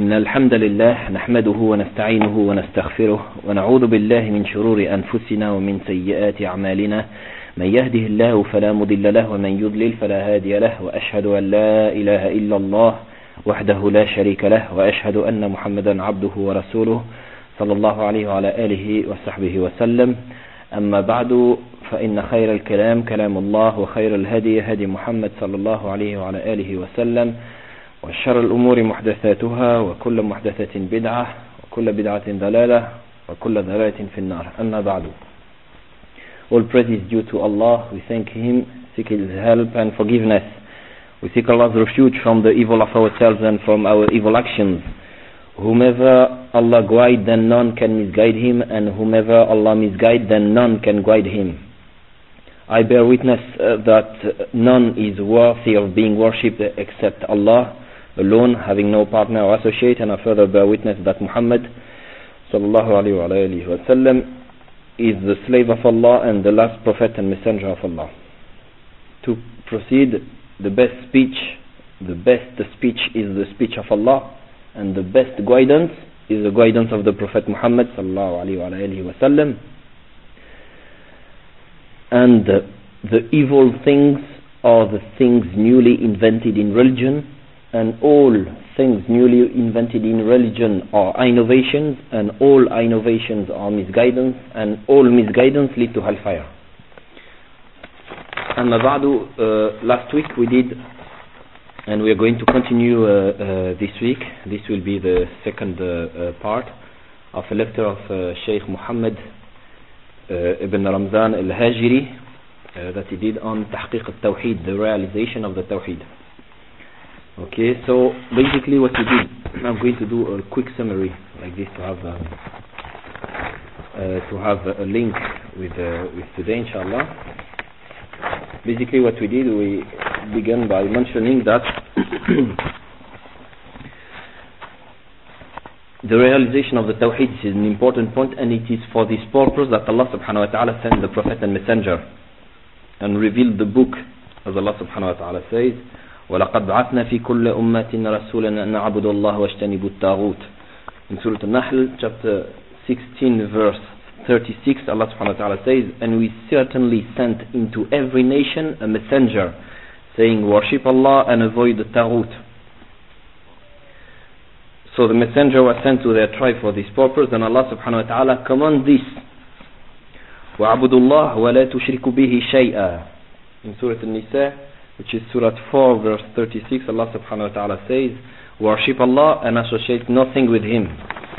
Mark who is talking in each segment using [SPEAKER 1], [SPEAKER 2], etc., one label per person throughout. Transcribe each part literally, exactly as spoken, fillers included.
[SPEAKER 1] إن الحمد لله نحمده ونستعينه ونستغفره ونعوذ بالله من شرور أنفسنا ومن سيئات أعمالنا من يهده الله فلا مضل له ومن يضلل فلا هادي له وأشهد أن لا إله إلا الله وحده لا شريك له وأشهد أن محمدا عبده ورسوله صلى الله عليه وعلى آله وصحبه وسلم. أما بعد فإن خير الكلام كلام الله وخير الهدي هدي محمد صلى الله عليه وعلى آله وسلم وشر الأمور محدثاتها وكل محدثة بدعة وكل بدعة ضلالة وكل ضلالة في النار. أما بعد. All praise is due to Allah. We thank Him, seek His help and forgiveness. We seek Allah's refuge from the evil of ourselves and from our evil actions. Whomever Allah guide, then none can misguide him, and whomever Allah misguide, then none can guide him. I bear witness uh, that none is worthy of being worshipped except Allah alone, having no partner or associate, and I further bear witness that Muhammad sallallahu alayhi wa sallam is the slave of Allah and the last prophet and messenger of Allah. To proceed, the best speech, the best speech is the speech of Allah, and the best guidance is the guidance of the Prophet Muhammad sallallahu alayhi wa sallam. And uh, the evil things are the things newly invented in religion, and all things newly invented in religion are innovations, and all innovations are misguidance, and all misguidance lead to hellfire. Amma ba'du, uh, last week we did, and we are going to continue uh, uh, this week. This will be the second uh, uh, part of a lecture of uh, Sheikh Muhammad uh, ibn Ramzan al-Hajiri uh, that he did on Tahqiq al-Tawheed, the realization of the Tawheed. Okay, so basically what we did, I'm going to do a quick summary like this to have uh, uh, to have a link with uh, with today, inshallah. Basically what we did, we began by mentioning that the realization of the Tawheed is an important point, and it is for this purpose that Allah subhanahu wa ta'ala sent the Prophet and Messenger and revealed the book, as Allah subhanahu wa ta'ala says, وَلَقَدْ بَعَثْنَا فِي كُلِّ أُمَّةٍ رَسُولًا أَنْ نَعْبُدُ اللَّهَ وَاجْتَنِبُوا الطَّاغُوتَ. In Surah An-Nahl, chapter sixteen, verse thirty-six, Allah subhanahu wa ta'ala says, and we certainly sent into every nation a messenger, saying, worship Allah and avoid the Taghut. So the messenger was sent to their tribe for this purpose, and Allah subhanahu wa ta'ala command this. وَعَبُدُ اللَّهَ وَلَا تُشْرِكُ بِهِ شَيْئًا. In Surah An-Nisa, which is Surah four, verse thirty-six, Allah subhanahu wa ta'ala says, worship Allah and associate nothing with Him.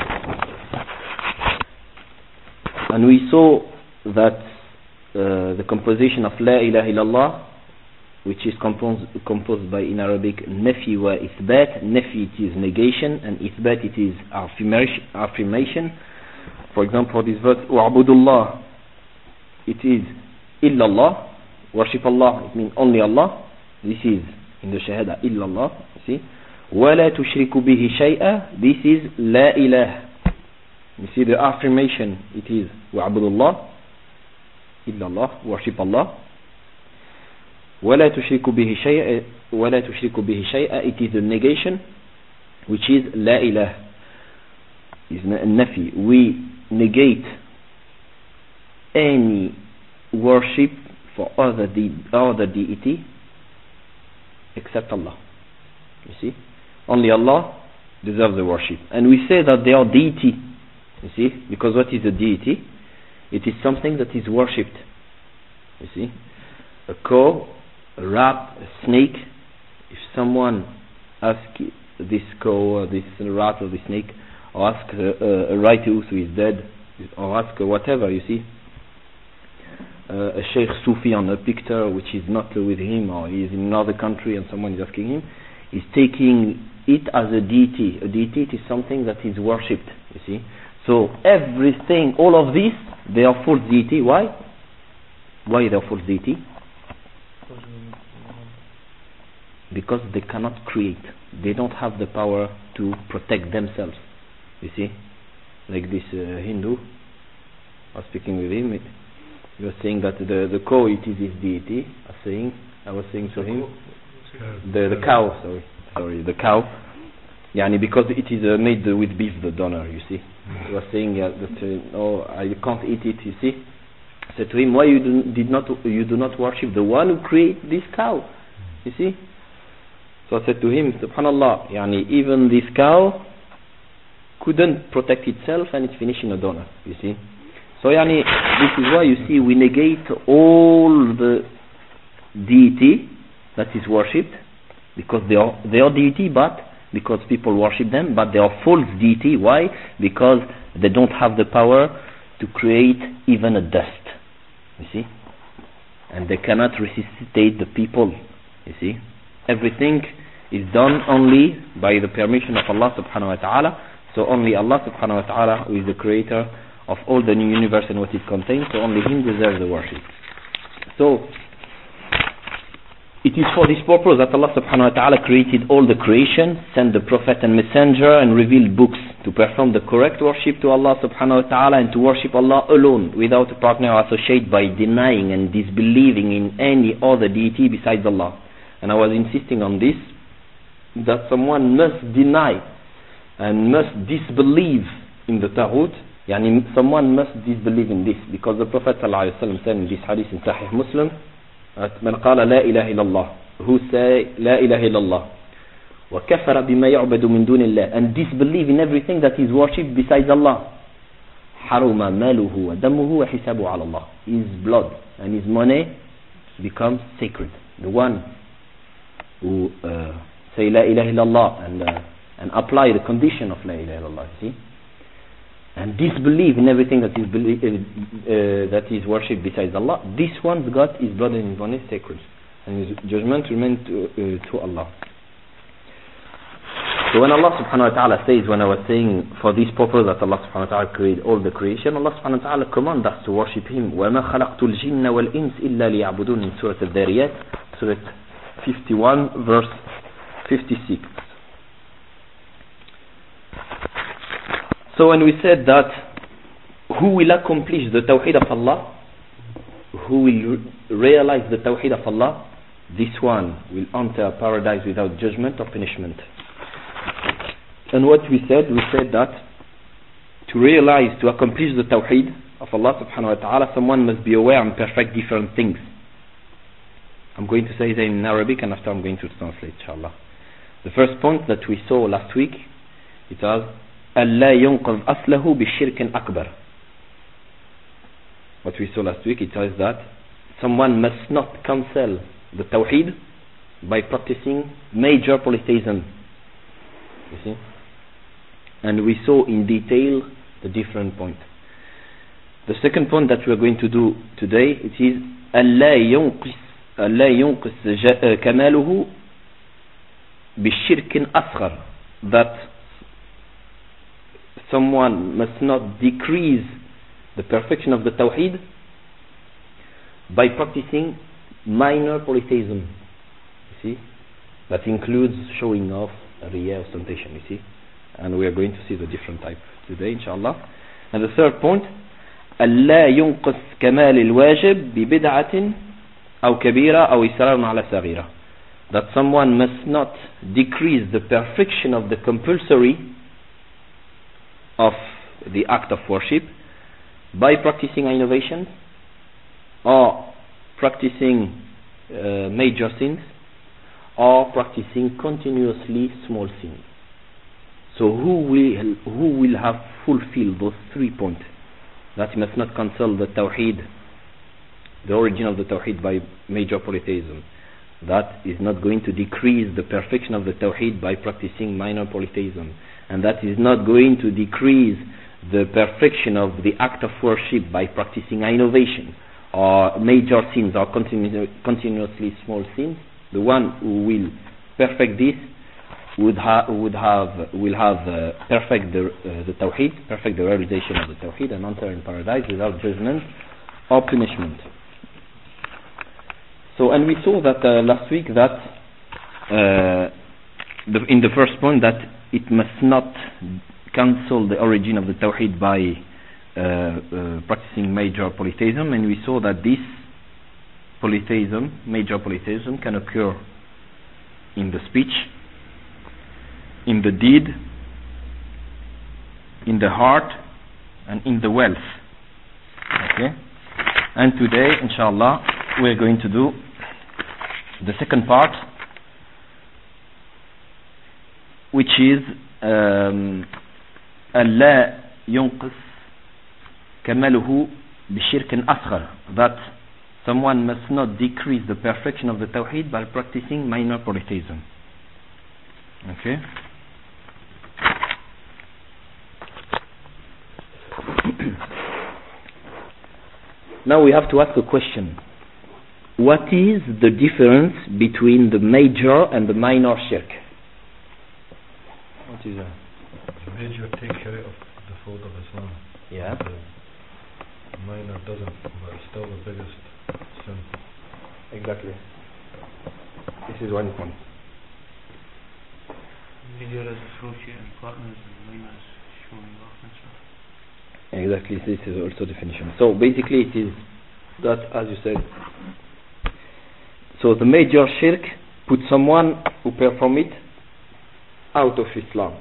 [SPEAKER 1] And we saw that uh, the composition of La ilaha illallah, which is composed, composed by, in Arabic, nafi wa ithbat. Nafi, it is negation, and ithbat, it is affirmation. affirmation. For example, this verse, wa'budullah, it is illallah. Worship Allah, it means only Allah. This is in the Shahada, illallah. You see? وَلَا تُشْرِكُ بِهِ شَيْئًا. This is La ilah. You see the affirmation, it is wa'budullah, illallah, worship Allah. وَلَا تُشْرِكُ بِهِ شَيْئًا. وَلَا تُشْرِكُ بِهِ شَيْئًا. It is the negation, which is La ilah. Is nafi. We negate any worship for other, de- other deity except Allah. You see? Only Allah deserves the worship. And we say that they are deity. You see? Because what is a deity? It is something that is worshipped. You see? A cow, a rat, a snake. If someone asks this cow or this rat or this snake, or ask a, a righteous who is dead, or ask whatever, you see, Uh, a Sheikh Sufi on a picture which is not with him, or he is in another country and someone is asking him, is taking it as a deity. A deity is something that is worshipped, you see. So everything, all of this, they are false deity. Why? Why they are false deity? Because they cannot create. They don't have the power to protect themselves, you see. Like this uh, Hindu, I was speaking with him, it, he was saying that the, the cow, it is his deity. I was saying, I was saying to him, the, the cow, sorry, sorry, the cow, Yani because it is uh, made uh, with beef, the donor, you see. He was saying uh, that uh, no, I can't eat it, you see. I said to him, why you do, did not you do not worship the one who created this cow, you see. So I said to him, subhanallah, yani even this cow couldn't protect itself and it's finishing a donor, you see. So yani this is why you see we negate all the deity that is worshipped, because they are they are deity, but because people worship them, but they are false deity. Why? Because they don't have the power to create even a dust, you see, and they cannot resuscitate the people, you see. Everything is done only by the permission of Allah subhanahu wa ta'ala. So only Allah subhanahu wa ta'ala, who is the creator of all the new universe and what it contains, so only Him deserves the worship. So it is for this purpose that Allah subhanahu wa ta'ala created all the creation, sent the prophet and messenger, and revealed books to perform the correct worship to Allah subhanahu wa ta'ala, and to worship Allah alone without a partner or associate, by denying and disbelieving in any other deity besides Allah. And I was insisting on this, that someone must deny and must disbelieve in the Taghut. Yani someone must disbelieve in this, because the Prophet sallallahu alaihi wasallam said in this hadith in Sahih Muslim, من قال لا إله إلا الله, who say لا إله إلا الله وكفر بما يعبد من دون الله, and disbelieve in everything that is worshipped besides Allah, حرم ماله ودمه وحسابه على الله, his blood and his money becomes sacred. The one who uh, say لا إله إلا الله and uh, and apply the condition of لا إله إلا الله, see, and disbelieve in everything that is belie- uh, uh, that is worshipped besides Allah, this one's got his blood and his money sacred, and his judgment remains to, uh, to Allah. So when Allah subhanahu wa ta'ala says, when I was saying for this purpose that Allah subhanahu wa ta'ala created all the creation, Allah subhanahu wa ta'ala commands us to worship Him. وَمَا خَلَقْتُ الْجِنَّ وَالْإِنسِ إِلَّا لِيَعْبُدُونَ, in Surah Al-Dhariyat, Surah fifty-one, verse fifty-six. So when we said that who will accomplish the Tawheed of Allah, who will realize the Tawheed of Allah, this one will enter paradise without judgment or punishment. And what we said, we said that to realize, to accomplish the Tawheed of Allah subhanahu wa ta'ala, someone must be aware and perfect different things. I'm going to say them in Arabic, and after I'm going to translate, inshallah. The first point that we saw last week, it was أَلَّا يُنْقَذْ أَصْلَهُ بِالشِّرْكٍ أَكْبَرٍ. What we saw last week, it says that someone must not cancel the Tawheed by practicing major polytheism. You see? And we saw in detail the different points. The second point that we are going to do today, it is أَلَّا يُنْقِذْ أَلَّا يُنْقِذْ كَمَالُهُ بِالشِّرْكٍ أَصْغَرٍ, that someone must not decrease the perfection of the Tawheed by practicing minor polytheism. You see? That includes showing off, riya, ostentation, you see? And we are going to see the different types today, inshallah. And the third point, ألا ينقص كمال الواجب ببدعة أو كبيرة أو إصرار على صغيرة. That someone must not decrease the perfection of the compulsory of the act of worship by practicing innovation or practicing uh, major sins or practicing continuously small sins. So who will who will have fulfilled those three points? That he must not cancel the Tawheed, the origin of the Tawheed, by major polytheism. That is not going to decrease the perfection of the Tawheed by practicing minor polytheism. And that is not going to decrease the perfection of the act of worship by practicing innovation or major sins or continu- continuously small sins. The one who will perfect this would, ha- would have will have uh, perfect the, uh, the Tawheed, perfect the realization of the Tawheed, and enter in paradise without judgment or punishment. So, and we saw that uh, last week that uh, the, in the first point that it must not cancel the origin of the Tawheed by uh, uh, practicing major polytheism, and we saw that this polytheism, major polytheism, can occur in the speech, in the deed, in the heart, and in the wealth. Okay? And today, inshallah, we're going to do the second part, which is um, ألا ينقص كماله بشرك أصغر, that someone must not decrease the perfection of the Tawheed by practicing minor polytheism. Okay? Now we have to ask a question. What is the difference between the major and the minor shirk? What is that?
[SPEAKER 2] The major takes care of the fold of Islam.
[SPEAKER 1] Yeah.
[SPEAKER 2] The minor doesn't, but it's still the biggest sin.
[SPEAKER 1] Exactly. This is one point.
[SPEAKER 3] Major is associating partners and minor is showing off and stuff.
[SPEAKER 1] Exactly, this is also definition. So basically it is that, as you said, so the major shirk puts someone who perform it out of Islam.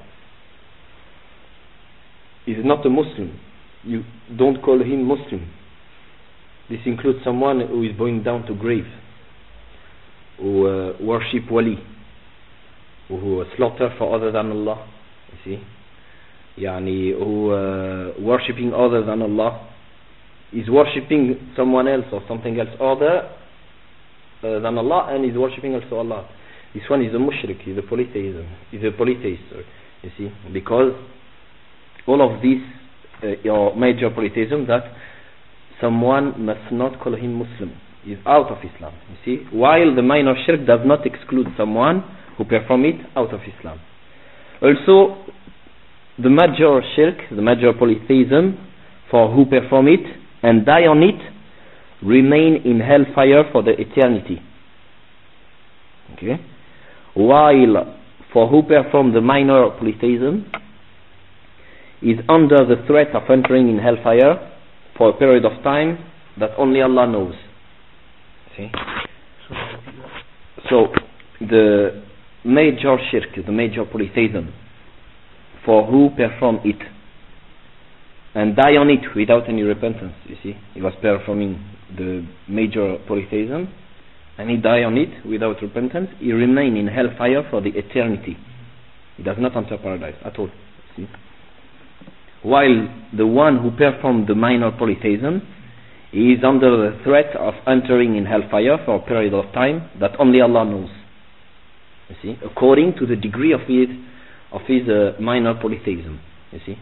[SPEAKER 1] He is not a Muslim. You don't call him Muslim. This includes someone who is going down to grave, who uh, worship wali, who slaughter for other than Allah. You see, yani who uh, worshipping other than Allah is worshipping someone else or something else other uh, than Allah, and is worshipping also Allah. This one is a mushrik, is a polytheism, is a polytheist. You see, because all of these uh, are major polytheism that someone must not call him Muslim, is out of Islam. You see, while the minor shirk does not exclude someone who perform it out of Islam. Also, the major shirk, the major polytheism, for who perform it and die on it, remain in hellfire for the eternity. Okay? While for who perform the minor polytheism is under the threat of entering in hellfire for a period of time that only Allah knows. See? So the major shirk, the major polytheism, for who perform it and die on it without any repentance. You see, he was performing the major polytheism and he died on it without repentance. He remain in hellfire for the eternity. He does not enter paradise at all. See? While the one who performed the minor polytheism is under the threat of entering in hellfire for a period of time that only Allah knows. You see, according to the degree of his of his uh, minor polytheism. You see,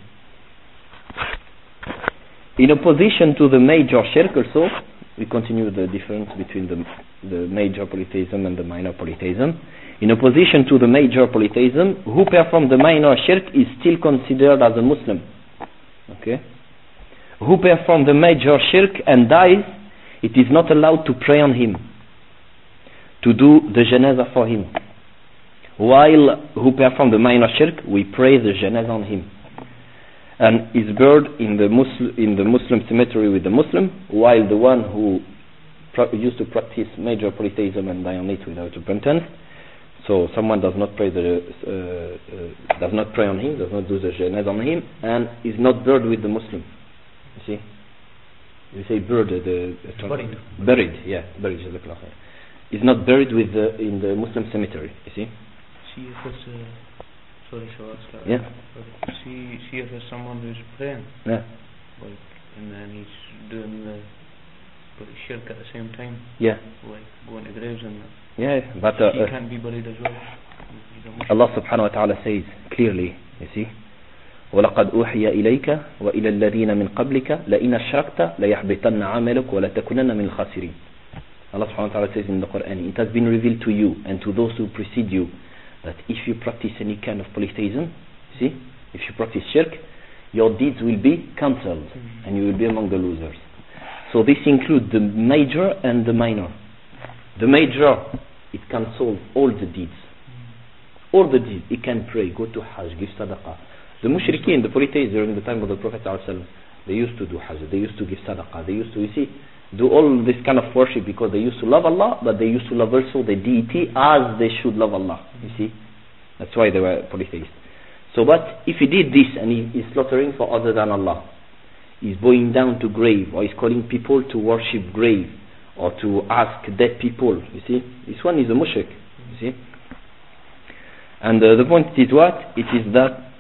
[SPEAKER 1] in opposition to the major shirk, also we continue the difference between the the major polytheism and the minor polytheism. In opposition to the major polytheism, who performed the minor shirk is still considered as a Muslim. Okay, who performed the major shirk and dies, it is not allowed to pray on him, to do the janazah for him. While who performed the minor shirk, we pray the janazah on him, and is buried in the Muslim in the Muslim cemetery with the Muslim. While the one who used to practice major polytheism and die on it without repentance, so someone does not pray the uh, uh, does not pray on him, does not do the janazah on him, and is not buried with the Muslim. You see, you say buried, the, the
[SPEAKER 3] buried,
[SPEAKER 1] buried, yeah, buried. Is not buried with the in the Muslim cemetery. You see.
[SPEAKER 3] See if it's uh, sorry, so that's
[SPEAKER 1] yeah.
[SPEAKER 3] See, see if it's someone who's praying.
[SPEAKER 1] Yeah.
[SPEAKER 3] Like, and then he's doing the shirk at the same time.
[SPEAKER 1] Yeah.
[SPEAKER 3] Like going to graves and that.
[SPEAKER 1] Yeah, but uh,
[SPEAKER 3] he can't be buried as well.
[SPEAKER 1] Allah subhanahu wa ta'ala says clearly, you see, وَلَقَدْ أُوحِيَ إِلَيْكَ وَإِلَى الَّذِينَ مِنْ قَبْلِكَ لَإِنْ أَشْرَكْتَ لَيَحْبِطَنَّ عَمَلُكَ وَلَتَكُونَنَّ مِنَ الْخَاسِرِينَ. Allah subhanahu wa ta'ala says in the Quran, it has been revealed to you and to those who precede you that if you practice any kind of polytheism, see, if you practice shirk, your deeds will be cancelled mm-hmm. and you will be among the losers. So this includes the major and the minor. The major, it can solve all the deeds. Mm-hmm. All the deeds. It can pray, go to Hajj, give sadaqah. The mushrikeen, the polytheists during the time of the Prophet ﷺ, they used to do Hajj, they used to give sadaqah, they used to, you see, do all this kind of worship because they used to love Allah, but they used to love also the deity as they should love Allah. You see, That's why they were polytheists. So, but if he did this and he is slaughtering for other than Allah, he's bowing down to grave, or he's calling people to worship grave, or to ask dead people, you see, this one is a mushrik, you see. And uh, the point is what? It is that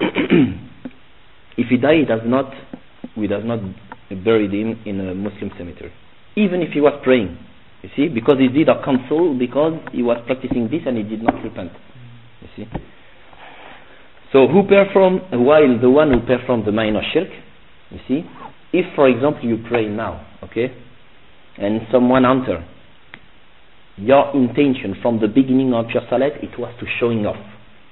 [SPEAKER 1] if he died, he does not, we does not bury him in a Muslim cemetery, even if he was praying, you see, because he did a counsel, because he was practicing this and he did not repent, you see. So who perform, while the one who performed the minor shirk, you see, if for example you pray now, okay, and someone enter, your intention from the beginning of your salat, it was to showing off,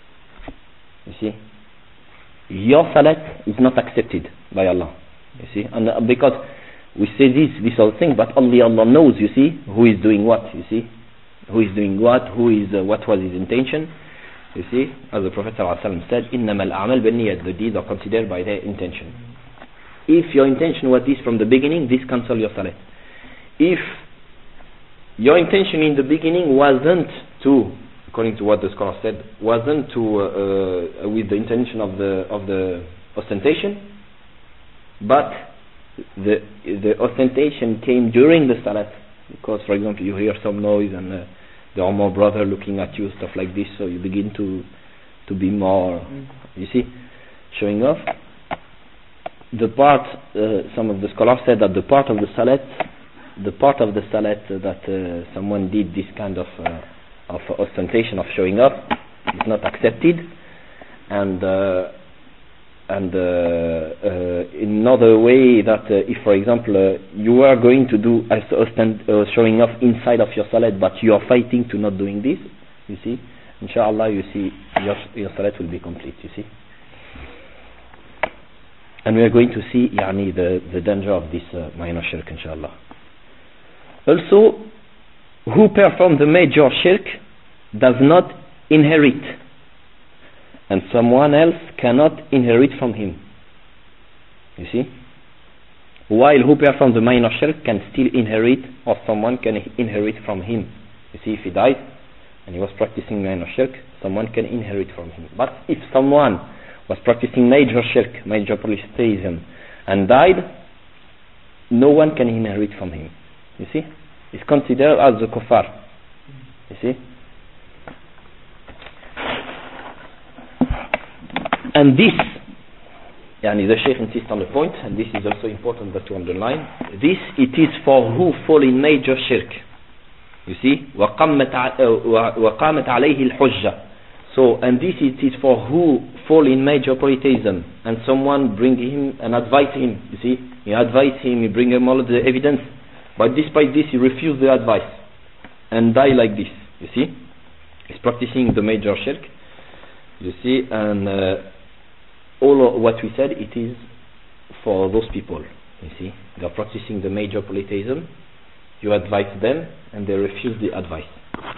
[SPEAKER 1] you see, your salat is not accepted by Allah, you see, and uh, because we say this, this whole thing, but only Allah knows, you see, who is doing what, you see, who is doing what, who is, uh, what was his intention, you see, as the Prophet ﷺ said, إِنَّمَا الْأَعْمَالُ بِالنِّيَّةِ, the deeds are considered by their intention. If your intention was this from the beginning, this cancels your salat. If your intention in the beginning wasn't to, according to what the scholar said, wasn't to uh, uh, with the intention of the of the ostentation, but the the ostentation came during the salat, because for example you hear some noise and uh, there are more brother looking at you, stuff like this, so you begin to to be more, you see, showing off. The part, uh, some of the scholars said that the part of the salat, the part of the salat that uh, someone did this kind of uh, of ostentation, of showing up, is not accepted, and uh, and uh, uh, in another way that uh, if for example uh, you are going to do uh, ostent, uh, showing off inside of your salat, but you are fighting to not doing this, you see, inshallah, you see, your, your salat will be complete, you see. And we are going to see yani, the, the danger of this uh, minor shirk, inshallah. Also, who performed the major shirk does not inherit, and someone else cannot inherit from him. You see? While who performed the minor shirk can still inherit, or someone can inherit from him. You see, if he died and he was practicing minor shirk, someone can inherit from him. But if someone was practicing major shirk, major polytheism, and died, no one can inherit from him. You see? It's considered as the kuffar. You see? And this, yani the Shaykh insists on the point, and this is also important that to underline, this it is for who fall in major shirk. You see? وَقَامَتْ عَلَيْهِ الْحُجَّةِ. So, and this it is for who fall in major polytheism, and someone bring him and advise him, you see, you advise him, you bring him all of the evidence, but despite this he refused the advice, and die like this, you see, he's practicing the major shirk, you see, and uh, all of what we said, it is for those people, you see, they are practicing the major polytheism, you advise them, and they refuse the advice.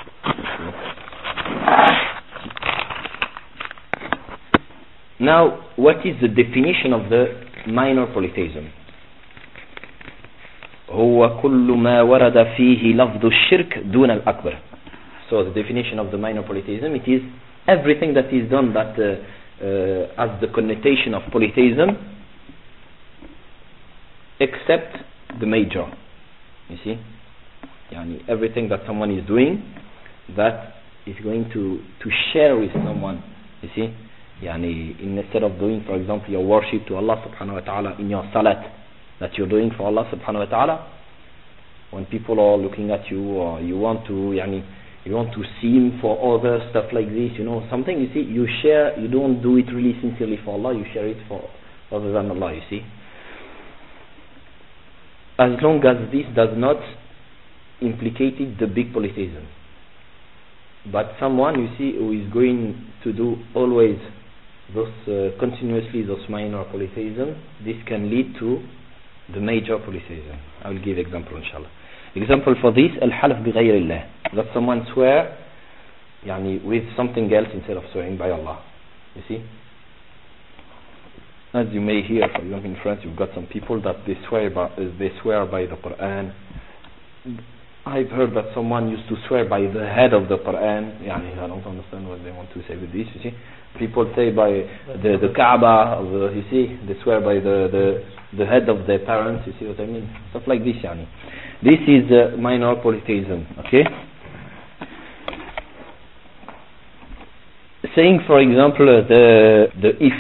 [SPEAKER 1] Now, what is the definition of the minor polytheism? هو كل ما ورد فيه لفظ الشرك دون الأكبر. So the definition of the minor polytheism, it is everything that is done that uh, uh, has the connotation of polytheism, except the major. You see, yani everything that someone is doing that is going to to share with someone. You see. Yani, instead of doing, for example, your worship to Allah subhanahu wa ta'ala in your salat that you're doing for Allah subhanahu wa ta'ala, when people are looking at you, or you want to yani, you want to see him for other stuff like this, you know, something, you see, you share, you don't do it really sincerely for Allah, you share it for other than Allah, you see. As long as this does not implicate the big polytheism. But someone, you see, who is going to do always those uh, continuously those minor polytheism, this can lead to the major polytheism. I will give example, inshallah. Example for this, al-halaf bi ghayrillah, that someone swear yani, with something else instead of swearing by Allah. You see? As you may hear, for example, in France, you've got some people that they swear by, uh, they swear by the Quran, I've heard that someone used to swear by the head of the Quran. Yani, I don't understand what they want to say with this, you see. People say by the, the Kaaba, or the, you see, they swear by the, the, the head of their parents, you see what I mean? Stuff like this, yani. This is uh, minor polytheism, okay? Saying, for example, uh, the, the if,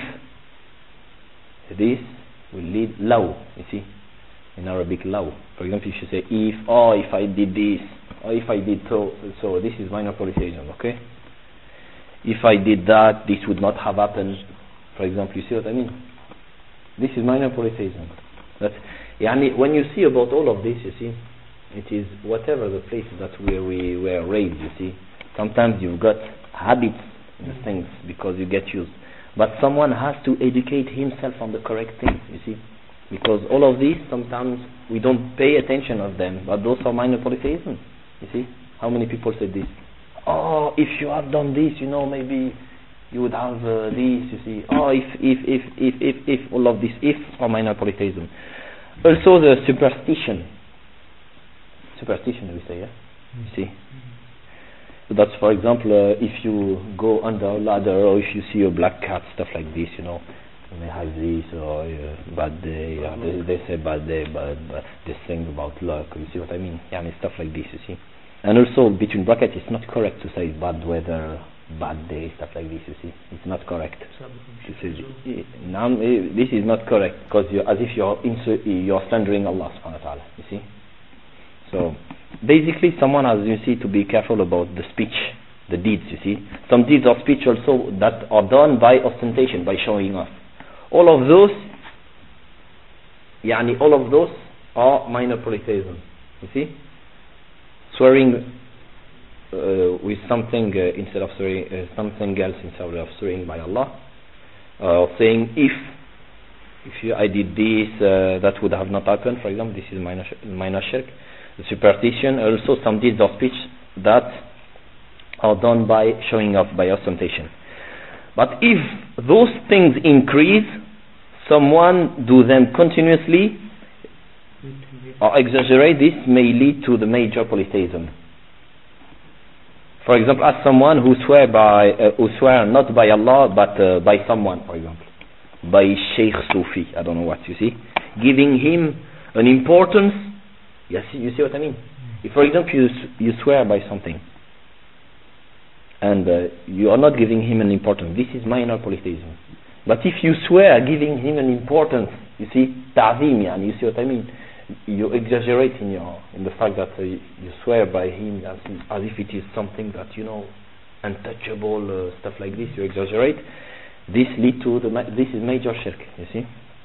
[SPEAKER 1] this will lead law, you see, in Arabic law. For example, if you say if, oh, if I did this, or if I did so, so this is minor polytheism, okay? If I did that, this would not have happened. For example, you see what I mean? This is minor polytheism. But yani, when you see about all of this, you see, it is whatever the place that where we were raised, you see. Sometimes you've got habits in things because you get used. But someone has to educate himself on the correct things, you see. Because all of these, sometimes we don't pay attention of them, but those are minor polytheism. You see, how many people said this? Oh, if you have done this, you know, maybe you would have uh, this. You see, oh, if if if if if if all of this if are minor polytheism. Also, the superstition. Superstition, we say, yeah. Mm-hmm. You see, so that's, for example, uh, if you go under a ladder, or if you see a black cat, stuff like this, you know. You may have this, or uh, bad day, or they, they say bad day, but, but they sing about luck, you see what I mean? Yeah, and stuff like this, you see. And also, between brackets, it's not correct to say bad weather, bad day, stuff like this, you see. It's not correct. This is, now, this is not correct, because you're, as if you're, insu- you're slandering Allah subhanahu wa ta'ala, you see. So, basically, someone has, you see, to be careful about the speech, the deeds, you see. Some deeds of speech also that are done by ostentation, by showing off. All of those, yani all of those are minor polytheism. You see, swearing uh, with something uh, instead of swearing uh, something else instead of swearing by Allah, or uh, saying if if you, I did this, uh, that would have not happened. For example, this is minor minor shirk. The superstition, also some deeds of speech that are done by showing off, by ostentation. But if those things increase, someone do them continuously or exaggerate, this may lead to the major polytheism. For example, as someone who swear by, uh, who swear not by Allah but uh, by someone, for example, by Sheikh Sufi, I don't know what, you see, giving him an importance. You see, you see what I mean? If, for example, you you swear by something, and uh, you are not giving him an importance, this is minor polytheism. But if you swear giving him an importance, you see, ta'zim, yani, you see what I mean? You exaggerate in your in the fact that uh, you swear by him as, as if it is something that, you know, untouchable, uh, stuff like this. You exaggerate. This lead to the this is major shirk. You see.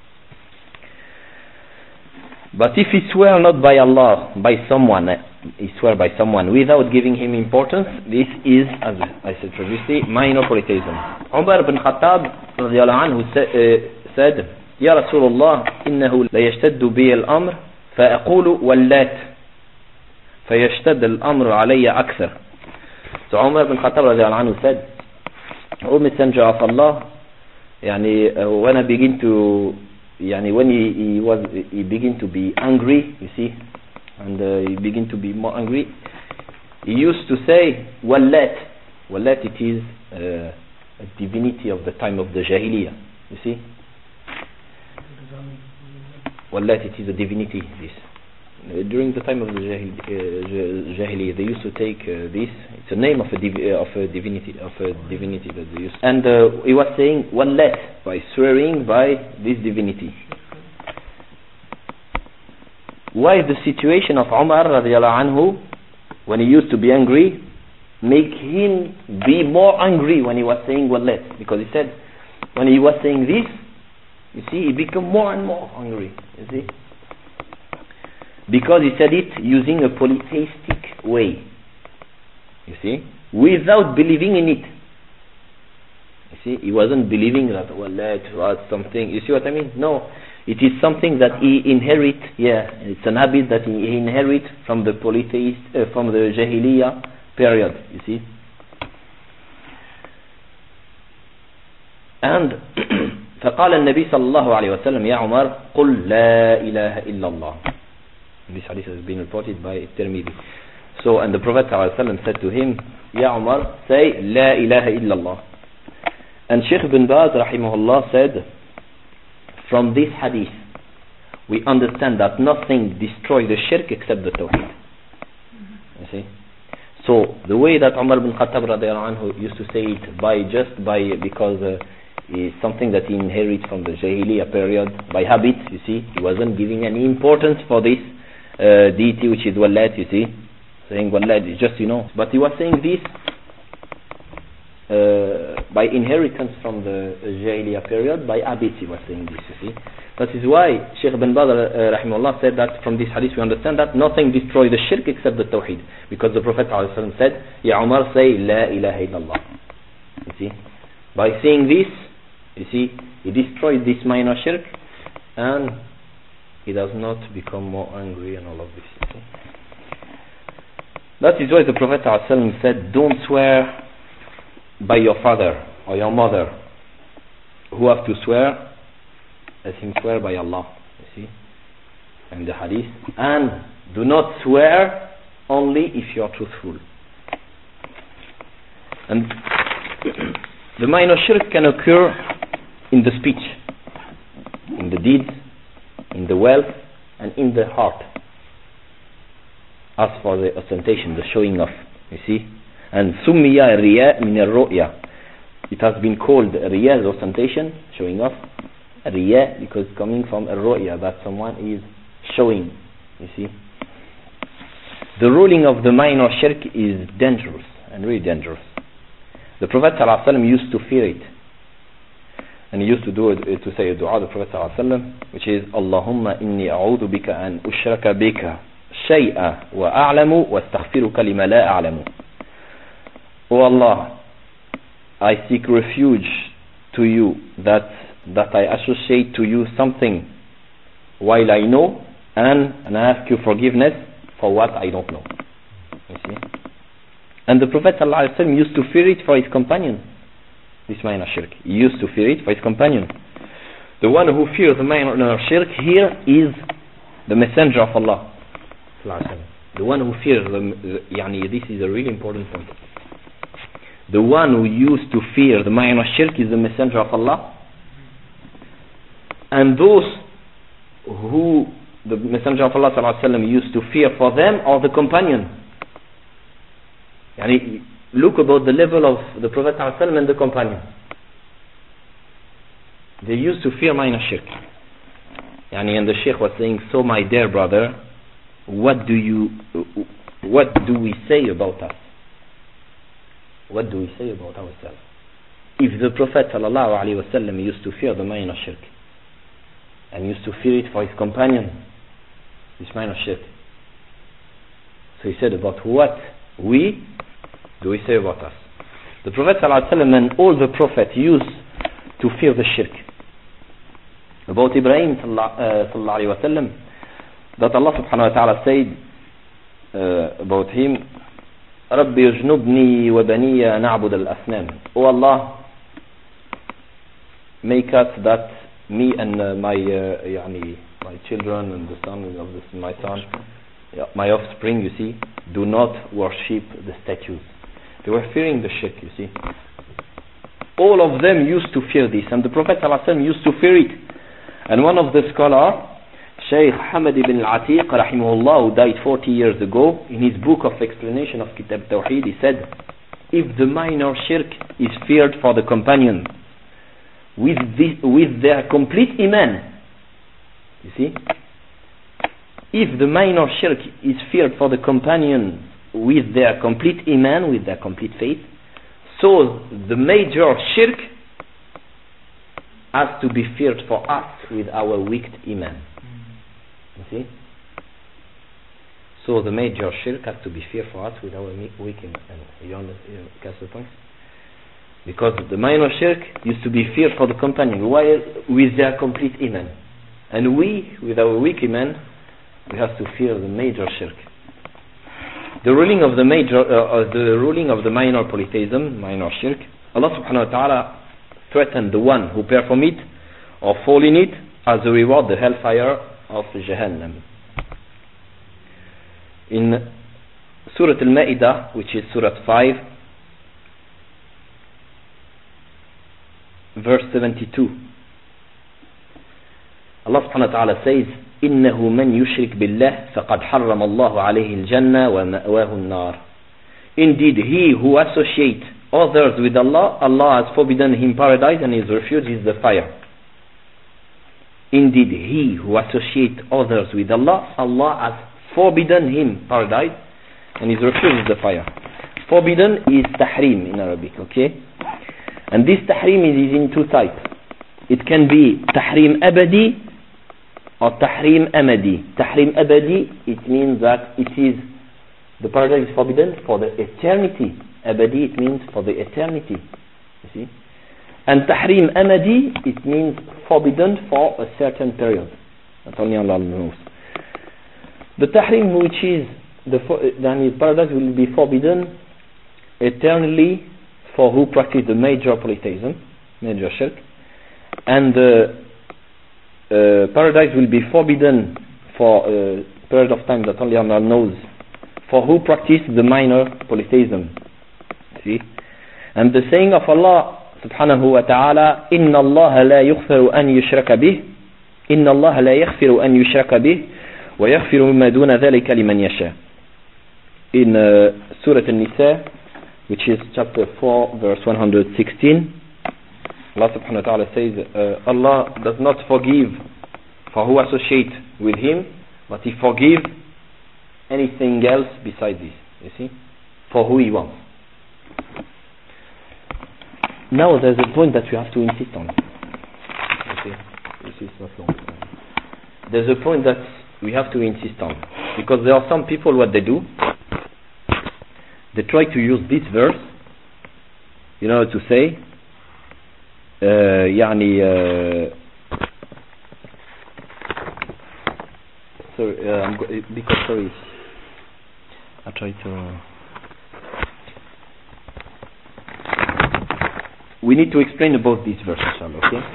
[SPEAKER 1] But if he swear not by Allah, by someone, he swear by someone without giving him importance, this is, as I said previously, minor polytheism. Umar ibn Khattab radiallahu anhu said, Ya Rasulullah, innahu la yashtaddu bi al-amr, fa aqulu wallat, fa yashtad al-amr alayya akthar. So Umar ibn Khattab radiallahu anhu said, O Messenger of Allah, yani, uh, when I begin to Yani when he, he was he began to be angry, you see, and uh, he began to be more angry, he used to say Wallat. Wallat, it is uh, a divinity of the time of the Jahiliyyah, you see. Wallat, it is a divinity. This uh, during the time of the Jahil, uh, Jahiliyyah, they used to take uh, this. It's a name of a div- uh, of a divinity of a divinity that they used. And uh, he was saying Wallat by swearing by this divinity. Why the situation of Umar radiallahu anhu, when he used to be angry, make him be more angry when he was saying Wallat? Because he said, when he was saying this, you see, he became more and more angry. You see, because he said it using a polytheistic way. You see, without believing in it. You see, he wasn't believing that Wallat was something. You see what I mean? No, it is something that he inherit. Yeah, it's an habit that he inherit from the polytheist, uh, from the Jahiliyyah period. You see, and فقال النبي صلى الله عليه وسلم يا عمر قل لا إله إلا الله. This hadith has been reported by Tirmidhi. So, and the Prophet ﷺ said to him, Ya Umar, say, La ilaha illallah. And Shaykh bin Baz, rahimahullah, said, from this hadith, we understand that nothing destroys the shirk except the tawheed. You see? So, the way that Umar bin Khattab radiallahu anhu used to say it, by just by, because uh, it's something that he inherits from the Jahiliyyah period, by habit, you see, he wasn't giving any importance for this uh, deity which is Wallat, you see, saying Wallat is just, you know, but he was saying this uh, by inheritance from the Jahiliyyah period, by habit he was saying this, you see. That is why Shaykh bin Baz uh, rahimahullah said that from this hadith we understand that nothing destroys the shirk except the tawheed, because the Prophet ﷺ said, Ya Umar, say La ilaha illallah. You see, by saying this, you see, he destroyed this minor shirk and he does not become more angry and all of this, you see. That is why the Prophet ﷺ said, don't swear by your father or your mother. Who have to swear? Let him swear by Allah, you see, in the hadith. And do not swear only if you are truthful. And the minor shirk can occur in the speech, in the deeds, in the wealth, and in the heart. As for the ostentation, the showing off, you see. And summiya riya min ar-ru'ya. It has been called riya, the ostentation, showing off. Riya, because coming from a ru'ya, that someone is showing, you see. The ruling of the minor shirk is dangerous, and really dangerous. The Prophet ﷺ used to fear it, and he used to do it, to say a dua, the Prophet ﷺ, which is Allahumma inni a'udhu bika an ushraka bika shay'a wa a'lamu wa astaghfiruka lima la a'lamu. O Allah, I seek refuge to you that that I associate to you something while I know, and, and I ask you forgiveness for what I don't know. You see? And the Prophet ﷺ used to fear it for his companion, this minor shirk. He used to fear it for his companion. The one who fears the minor shirk here is the Messenger of Allah. The one who fears, the, yani, this is a really important point. The one who used to fear the minor shirk is the Messenger of Allah. And those who the Messenger of Allah ﷺ used to fear for them are the companion. Yani, look about the level of the Prophet ﷺ and the companion. They used to fear minor shirk. Yani, and the Shaykh was saying, so my dear brother, what do you, what do we say about us? What do we say about ourselves? If the Prophet ﷺ used to fear the minor shirk, and used to fear it for his companion, this minor shirk. So he said, about what we do we say about us? The Prophet ﷺ and all the prophets used to fear the shirk. About Ibrahim sallallahu alayhi wa sallam, that Allah subhanahu wa ta'ala said uh, about him, رَبِّ اجْنُبْنِي وَبَنِيَّ نَعْبُدَ الْأَصْنَامِ. O Allah, make us that me and uh, my uh, yani, my children and the son of this, my son, yeah, my offspring, you see, do not worship the statues. They were fearing the shirk, you see. All of them used to fear this, and the Prophet ﷺ used to fear it. And one of the scholars, Shaykh Hamad ibn al-Atiq rahimahullah, who died forty years ago, in his book of explanation of Kitab Tawheed, he said, if the minor shirk is feared for the companion with this, with their complete iman, you see, if the minor shirk is feared for the companion with their complete iman, with their complete faith, so the major shirk has to be feared for us with our weak iman. You see? So the major shirk has to be feared for us with our weak iman. You understand? Catch the point? Because the minor shirk used to be feared for the companion, while with their complete iman. And we, with our weak iman, we have to fear the major shirk. The ruling of the major, uh, uh, the ruling of the minor polytheism, minor shirk, Allah subhanahu wa ta'ala threatened the one who perform it or fall in it as a reward the hellfire of Jahannam. In Surah Al-Ma'idah, which is Surah five, verse seventy-two. Allah subhanahu wa ta'ala says, إِنَّهُ مَنْ يُشْرِكْ بِاللَّهِ فَقَدْ حَرَّمَ اللَّهُ عَلَيْهِ الْجَنَّةَ وَمَأْوَاهُ النَّارِ. Indeed, he who associates others with Allah, Allah has forbidden him paradise, and his refuge is the fire. Indeed, he who associates others with Allah, Allah has forbidden him paradise, and his refuge is the fire. Forbidden is tahrim in Arabic, okay? And this tahrim is, is in two types. It can be tahrim abadi or tahrim amadi. Tahrim abadi, it means that it is, the paradise is forbidden for the eternity. Abadi, it means for the eternity. You see? And tahrim amadi, it means forbidden for a certain period. That only Allah knows. The tahrim, which is the, the paradise, will be forbidden eternally for who practice the major polytheism, major shirk, and the uh, paradise will be forbidden for a period of time that only Allah knows, for who practice the minor polytheism. See? And the saying of Allah subhanahu wa ta'ala, إِنَّ اللَّهَ لَا يُغْفِرُ أَنْ يُشْرَكَ بِهِ إِنَّ اللَّهَ لَا يَغْفِرُ أَنْ يُشْرَكَ بِهِ وَيَغْفِرُ مِمَّا دُونَ ذَلِكَ لِمَنْ يَشَاءُ. In uh, Surah An-Nisa, which is chapter four, verse one hundred sixteen, Allah subhanahu wa ta'ala says, uh, Allah does not forgive for who associate with Him, but He forgives anything else besides this, you see, for who He wants. Now there's a point that we have to insist on. Okay, this is not long. There's a point that we have to insist on, because there are some people, what they do, they try to use this verse, you know, to say, uh, يعني, uh, sorry, uh, I'm go- because sorry, I try to. We need to explain about this verse, inshallah, okay?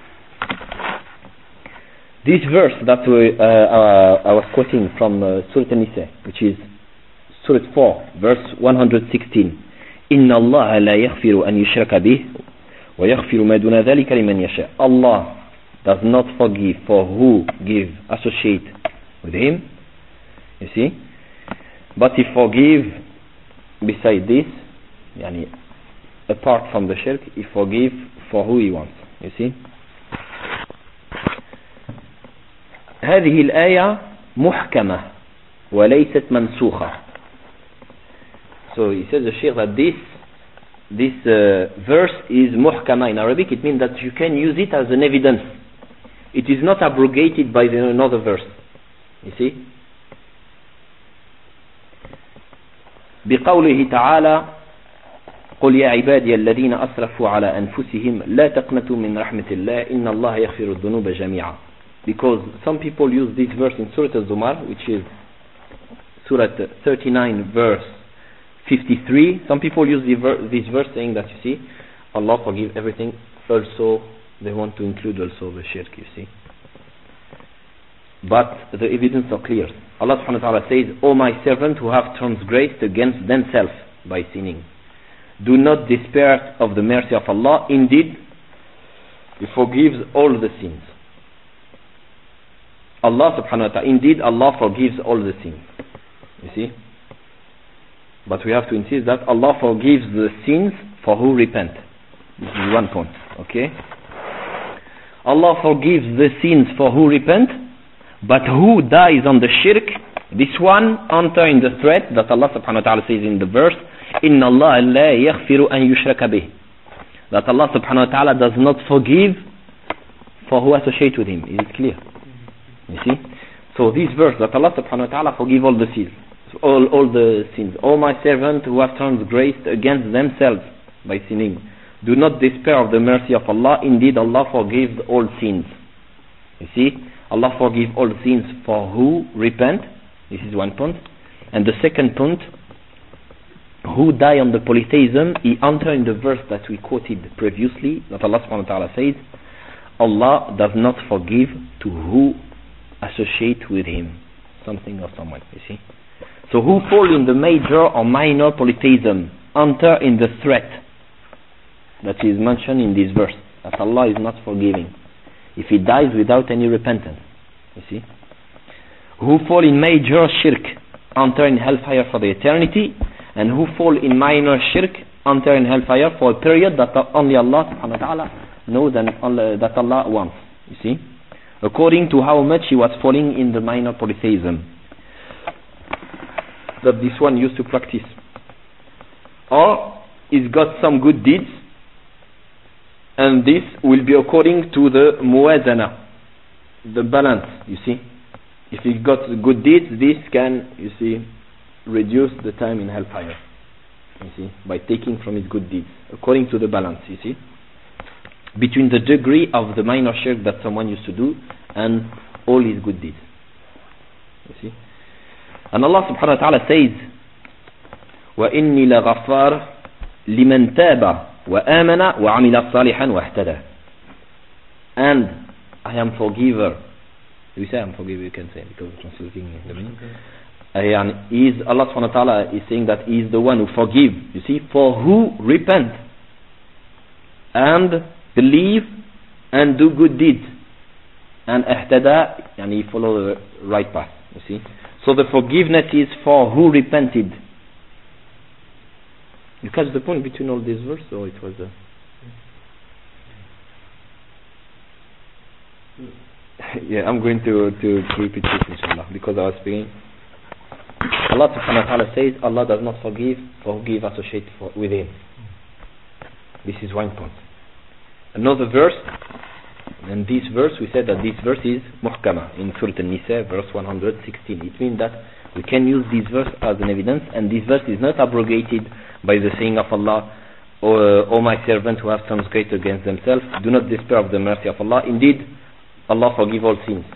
[SPEAKER 1] This verse that we, uh, uh, I was quoting from uh, Surah An-Nisa, which is Surah four, verse one hundred sixteen. إِنَّ اللَّهَ لَا يَغْفِرُ أَنْ يُشْرَكَ بِهِ وَيَغْفِرُ مَا دُونَ ذَلِكَ لِمَنْ يَشَاءُ. Allah does not forgive for who give associate with Him, you see, but He forgives beside this, yani, apart from the shirk, He forgives for who He wants, you see. هذه الآية محكمة وليست منسوخة. So he says, the Shaykh, that this this uh, verse is muhkama in Arabic. It means that you can use it as an evidence. It is not abrogated by the, another verse. You see? بقوله تعالى قل يا عبادي الذين أسرفوا على أنفسهم لا تقنطوا من رحمة الله إن الله يغفر الذنوب جميعا. Because some people use this verse in Surah Al-Zumar, which is Surah thirty-nine, verse fifty-three. Some people use the ver- this verse saying that, you see, Allah forgive everything. Also, they want to include also the shirk, you see. But the evidence are clear. Allah subhanahu wa ta'ala says, O my servant who have transgressed against themselves by sinning, do not despair of the mercy of Allah. Indeed, He forgives all the sins. Allah subhanahu wa ta'ala, indeed Allah forgives all the sins. You see? But we have to insist that Allah forgives the sins for who repent. This is one point, okay? Allah forgives the sins for who repent, but who dies on the shirk, this one enter in the threat that Allah subhanahu wa ta'ala says in the verse, إِنَّ اللَّهَ لَا يَغْفِرُ أَن يُشْرَكَ بِهِ. That Allah subhanahu wa ta'ala does not forgive for who associate with Him. Is it clear? You see? So this verse that Allah subhanahu wa ta'ala forgive all the sins, all, all the sins. O my servant who have transgressed against themselves by sinning, do not despair of the mercy of Allah. Indeed Allah forgives all sins. You see? Allah forgives all sins for who repent. This is one point. And the second point, who die on the polytheism, he enter in the verse that we quoted previously, that Allah subhanahu wa ta'ala says, Allah does not forgive to who associate with Him something or someone, you see. So who fall in the major or minor polytheism enter in the threat that is mentioned in this verse, that Allah is not forgiving if he dies without any repentance. You see? Who fall in major shirk enter in hellfire for the eternity, and who fall in minor shirk enter in hellfire for a period that only Allah subhanahu wa ta'ala knows and Allah, that Allah wants. You see? According to how much he was falling in the minor polytheism that this one used to practice. Or he's got some good deeds, and this will be according to the muwazana, the balance, you see. If he got good deeds, this can, you see, reduce the time in hellfire, you see, by taking from his good deeds, according to the balance, you see, between the degree of the minor shirk that someone used to do and all his good deeds, you see. And Allah subhanahu wa ta'ala says, وَإِنِّي لَغَفَّارٌ لِمَنْ تَابَ وَآمَنَ وَعَمِلَ صَالِحًا وَاهْتَدَى. And I am forgiver. You say I am forgiver, you can say, because I'm translating the meaning. Uh, he is, Allah subhanahu wa ta'ala is saying that he is the one who forgives, you see, for who repent and believe and do good deeds. And ihtada, and he follow the right path, you see. So the forgiveness is for who repented. You catch the point between all these verses, or it was a... yeah, I'm going to, to, to repeat this inshallah, because I was speaking. Allah subhanahu wa ta'ala says, Allah does not forgive or give associate for, with him. This is one point. Another verse, and this verse, we said that this verse is muhkama in Surah An-Nisa, verse one hundred sixteen. It means that we can use this verse as an evidence, and this verse is not abrogated by the saying of Allah, O, o my servant who have transgressed against themselves, do not despair of the mercy of Allah. Indeed, Allah forgive all sins.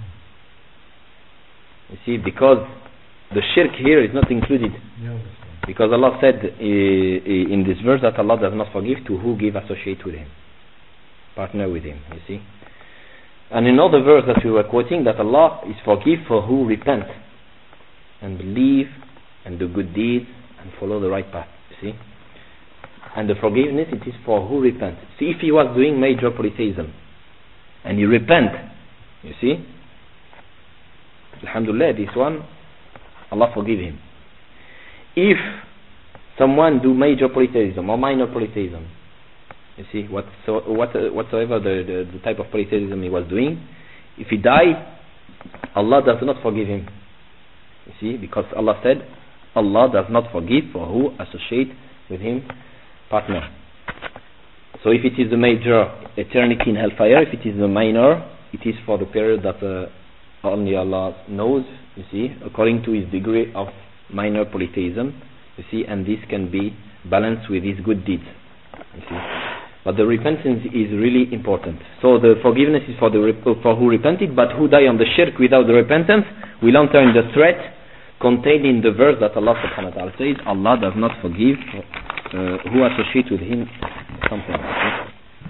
[SPEAKER 1] You see, because the shirk here is not included. Yeah, because Allah said uh, in this verse that Allah does not forgive to who give associate with him, partner with him, you see. And in another verse that we were quoting, that Allah is forgive for who repent and believe and do good deeds and follow the right path, you see. And the forgiveness, it is for who repent. See, if he was doing major polytheism and he repent, you see, alhamdulillah, this one, Allah forgive him. If someone do major polytheism or minor polytheism, you see, what, so, what, whatsoever the, the, the type of polytheism he was doing, if he die, Allah does not forgive him. You see, because Allah said, Allah does not forgive for who associate with him partner. So if it is the major, eternity in hellfire. If it is the minor, it is for the period that uh, only Allah knows, you see, according to his degree of minor polytheism, you see, and this can be balanced with his good deeds, you see. But the repentance is really important. So the forgiveness is for the for who repented, but who die on the shirk without the repentance will enter in the threat contained in the verse that Allah subhanahu wa ta'ala says, Allah does not forgive uh, who associate with him something. Okay?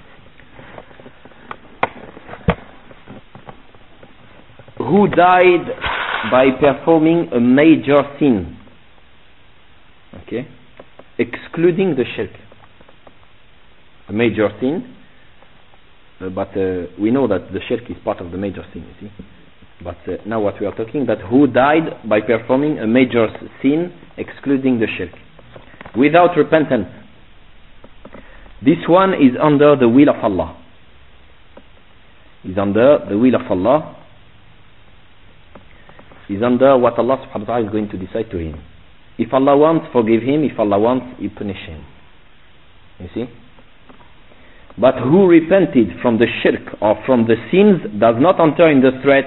[SPEAKER 1] Who died by performing a major sin, okay, excluding the shirk. A major sin, uh, but uh, we know that the shirk is part of the major sin, you see. But uh, now what we are talking, that who died by performing a major sin excluding the shirk without repentance, this one is under the will of Allah. Is under the will of Allah. Is under what Allah subhanahu wa ta'ala is going to decide to him. If Allah wants, forgive him. If Allah wants, he punish him. You see? But who repented from the shirk or from the sins does not enter in the threat.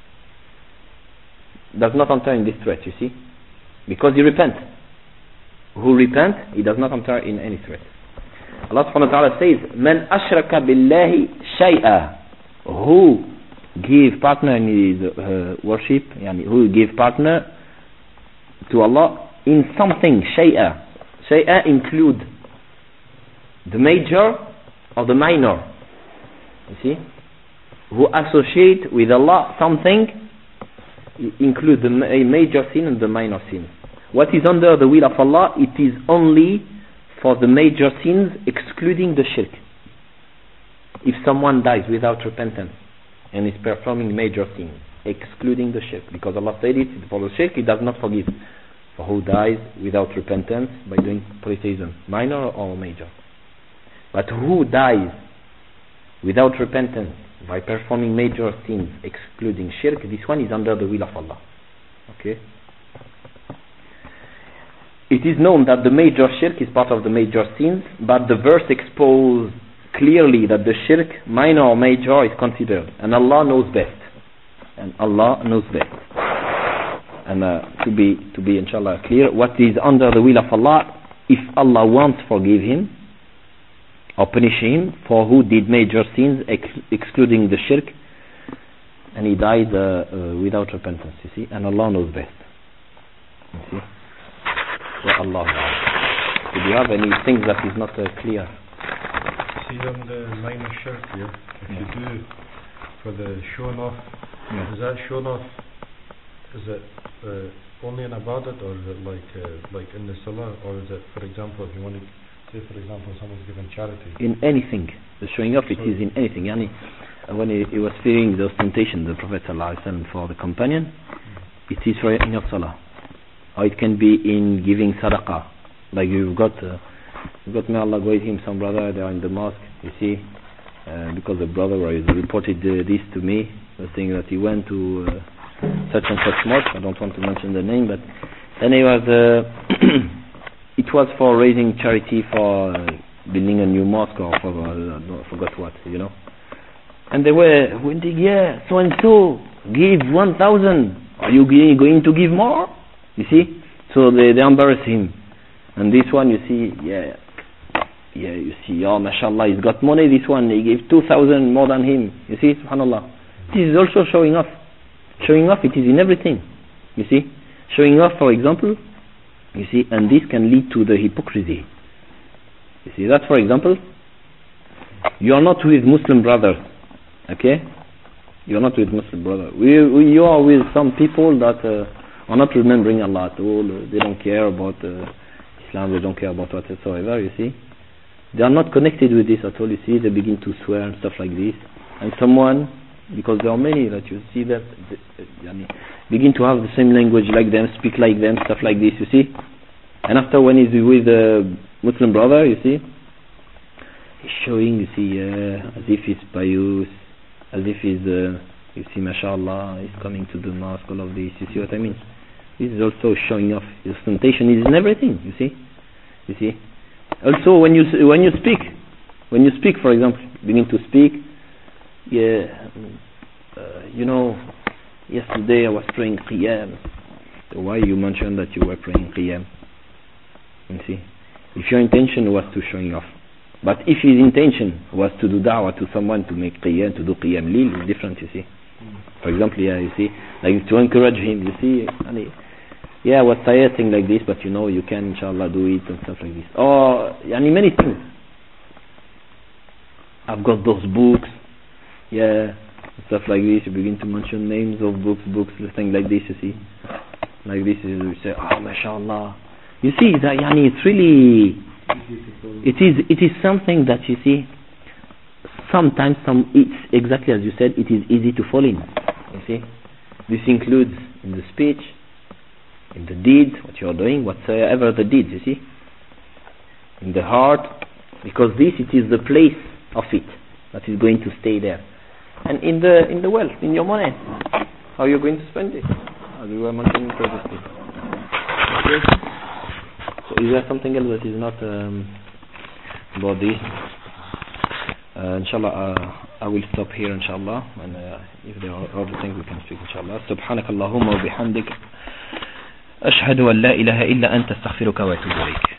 [SPEAKER 1] Does not enter in this threat, you see, because he repent. Who repent, he does not enter in any threat. Allah subhanahu wa ta'ala says, "Man ashraka billahi shay'a," who give partner in his uh, worship, yani who give partner to Allah in something. Shay'a, shay'a include the major or the minor. You see, who associate with Allah something include the a major sin and the minor sin. What is under the will of Allah, it is only for the major sins, excluding the shirk. If someone dies without repentance and is performing major sins, excluding the shirk, because Allah said it, for the shirk He does not forgive. For who dies without repentance by doing polytheism, minor or major. But who dies without repentance by performing major sins, excluding shirk, this one is under the will of Allah. Okay? It is known that the major shirk is part of the major sins, but the verse exposes clearly that the shirk, minor or major, is considered, and Allah knows best. And Allah knows best. And uh, to be, to be inshallah clear, what is under the will of Allah, if Allah wants, forgive him or punish him for who did major sins, ex- excluding the shirk, and he died uh, uh, without repentance. You see, and Allah knows best. You see. So Allah. Do you have any things that is not uh, clear?
[SPEAKER 2] See on the minor shirk here, if you do for the showing off,
[SPEAKER 1] Yeah.
[SPEAKER 2] is that showing off? Is it uh, only in ibadat, or is it like uh, like in the salah, or is it, for example, if you want to say, for example, someone's giving charity?
[SPEAKER 1] In anything, the showing off, it so is in anything. Yani, when he, he was feeling the ostentation, the Prophet ﷺ for the companion, it is for in your salah. Or it can be in giving sadaqah. Like you've got, uh, you've got, may Allah go with him, some brother, they are in the mosque, you see, uh, because the brother reported uh, this to me, was saying that he went to uh, such and such mosque, I don't want to mention the name, but then he was, uh, it was for raising charity for uh, building a new mosque, or for, uh, I forgot what, you know. And they were wondering, yeah, so and so, give one thousand, are you going to give more? You see, so they, they embarrass him, and this one, you see, yeah, yeah, you see, oh, mashallah, he's got money. This one, he gave two thousand more than him. You see, subhanallah. This is also showing off. Showing off, it is in everything. You see, showing off, for example, you see, and this can lead to the hypocrisy. You see that, for example, you are not with Muslim brothers, okay? You are not with Muslim brothers. We, we, you are with some people that. Uh, are not remembering Allah at all. They don't care about uh, Islam, they don't care about whatsoever, you see. They are not connected with this at all, you see. They begin to swear and stuff like this. And someone, because there are many that you see that they, uh, begin to have the same language like them, speak like them, stuff like this, you see. And after when he's with a Muslim brother, you see, he's showing, you see, uh, as if he's pious, as if he's, uh, you see, mashallah, he's coming to the mosque, all of this, you see what I mean? This is also showing off. The ostentation is in everything, you see. You see. Also, when you when you speak, when you speak, for example, begin to speak. Yeah, uh, you know, yesterday I was praying qiyam. So why you mentioned that you were praying qiyam? You see, if your intention was to showing off, but if his intention was to do da'wah to someone, to make qiyam, to do qiyam lil, it's different, you see. For example, yeah, you see, like to encourage him, you see, and he, yeah, I was tired thing like this, but you know, you can inshallah do it and stuff like this. Or, yani many things. I've got those books, yeah, stuff like this. You begin to mention names of books, books, things like this, you see. Like this, you say, oh, mashallah. You see, that, yani, it's really, it is, it is something that you see, sometimes, some, it's exactly as you said, it is easy to fall in, you see. This includes in the speech, in the deed, what you are doing, whatsoever the deed, you see, in the heart, because this, it is the place of it that is going to stay there, and in the in the wealth, in your money, how you are going to spend it, as we were mentioning previously. Okay. So, is there something else that is not um, about this? Uh, inshallah, uh, I will stop here, inshallah, and uh, if there are other things we can speak, inshallah. Subhanak Allahumma wa bihamdik. أشهد أن لا إله إلا أنت استغفرك وأتوب إليك.